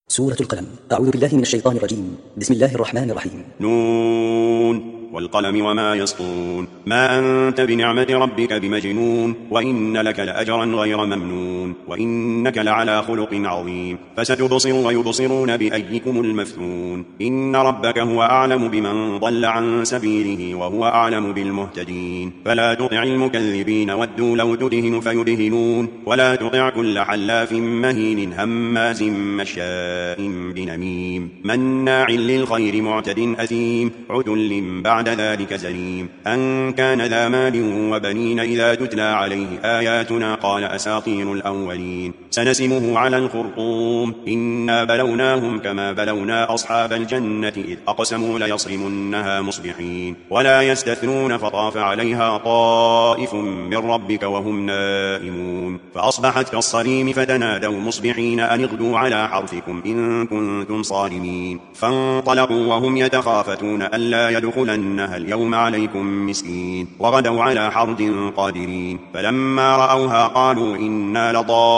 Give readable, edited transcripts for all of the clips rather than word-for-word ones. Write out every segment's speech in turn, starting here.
سورة القلم. أعوذ بالله من الشيطان الرجيم. بسم الله الرحمن الرحيم. نون والقلم وما يسطرون ما أنت بنعمة ربك بمجنون وإن لك لأجرا غير ممنون وإنك لعلى خلق عظيم فستبصر ويبصرون بأيكم المفتون إن ربك هو أعلم بمن ضل عن سبيله وهو أعلم بالمهتدين فلا تطع المكذبين ودوا لو تدهن فيدهنون ولا تطع كل حلاف مهين هماز مشاء بنميم مناع للخير معتد أثيم عتل بعد ذلك زليم أن كان ذا مال وبنين إذا تتلى عليه آياتنا قال أساطير الأولين سنسمه على الخرطوم إنا بلوناهم كما بلونا أصحاب الجنة إذ أقسموا ليصرمنها مصبحين ولا يستثنون فطاف عليها طائف من ربك وهم نائمون فأصبحت كالصريم فتنادوا مصبحين أن اغدوا على حرثكم إن كنتم صارمين فانطلقوا وهم يتخافتون ألا يدخلنها اليوم عليكم مسكين وغدوا على حرد قادرين فلما رأوها قالوا إنا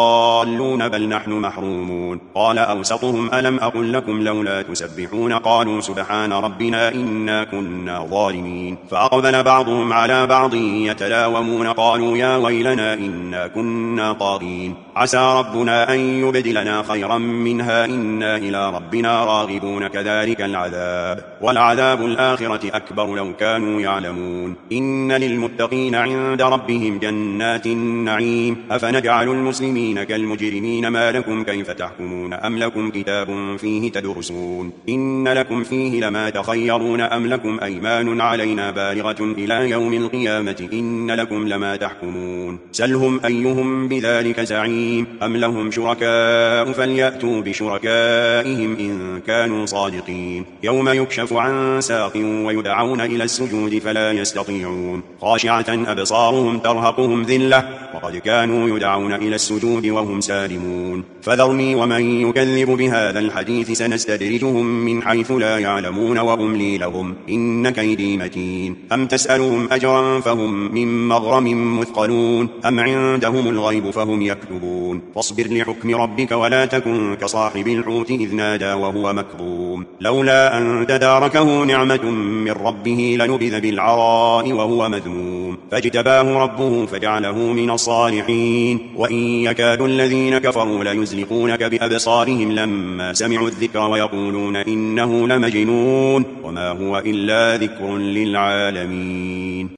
لضالون بل نحن محرومون قال أوسطهم ألم أقل لكم لولا تسبحون قالوا سبحان ربنا إنا كنا ظالمين فأقبل بعضهم على بعض يتلاومون قالوا يا ويلنا إنا كنا طاغين عسى ربنا أن يبدلنا خيرا منها إنا إلى ربنا راغبون كذلك العذاب والعذاب الآخرة أكبر لو كانوا يعلمون إن للمتقين عند ربهم جنات النعيم أفنجعل المسلمين كالمجرمين ما لكم كيف تحكمون أم لكم كتاب فيه تدرسون إن لكم فيه لما تخيرون أم لكم أيمان علينا بالغة إلى يوم القيامة إن لكم لما تحكمون سلهم أيهم بذلك زعيم أم لهم شركاء فليأتوا بشركائهم إن كانوا صادقين يوم يكشف عن ساق ويدعون إلى السجود فلا يستطيعون خاشعة أبصارهم ترهقهم ذلة وقد كانوا يدعون إلى السجود وهم سالمون فذرني ومن يكذب بهذا الحديث سنستدرجهم من حيث لا يعلمون وأملي لهم إن كيدي متين أم تسألهم أجرا فهم من مغرم مثقلون أم عندهم الغيب فهم يكتبون فاصبر لحكم ربك ولا تكن كصاحب الحوت إذ نادى وهو مكظوم لولا أن تداركه نعمة من ربه لنبذ بالعراء وهو مذموم فاجتباه ربه فجعله من الصالحين وإن يكاد الذين كفروا ليزلقونك بأبصارهم لما سمعوا الذكر ويقولون إنه لمجنون وما هو إلا ذكر للعالمين.